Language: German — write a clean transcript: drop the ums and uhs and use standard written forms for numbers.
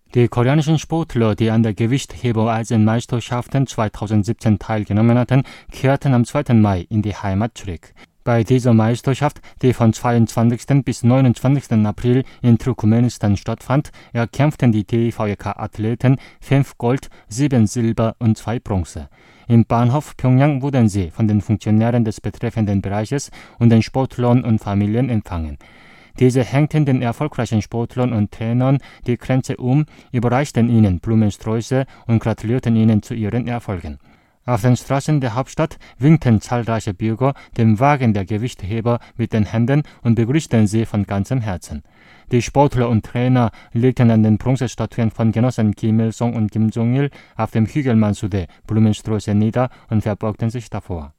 Die koreanischen Sportler, die an der Gewichtheber-Asienmeisterschaften 2017 teilgenommen hatten, kehrten am 2. Mai in die Heimat zurück. Bei dieser Meisterschaft, die von 22. bis 29. April in Turkmenistan stattfand, erkämpften die DVK-Athleten 5 Gold, 7 Silber und 2 Bronze. Im Bahnhof Pjöngjang wurden sie von den Funktionären des betreffenden Bereiches und den Sportlern und Familien empfangen. Diese hängten den erfolgreichen Sportlern und Trainern die Kränze überreichten ihnen Blumensträuße und gratulierten ihnen zu ihren Erfolgen. Auf den Straßen der Hauptstadt winkten zahlreiche Bürger dem Wagen der Gewichtheber mit den Händen und begrüßten sie von ganzem Herzen. Die Sportler und Trainer legten an den Bronzestatuen von Genossen Kim Il-sung und Kim Jong-il auf dem Hügel Mansudae Blumensträuße nieder und verbeugten sich davor.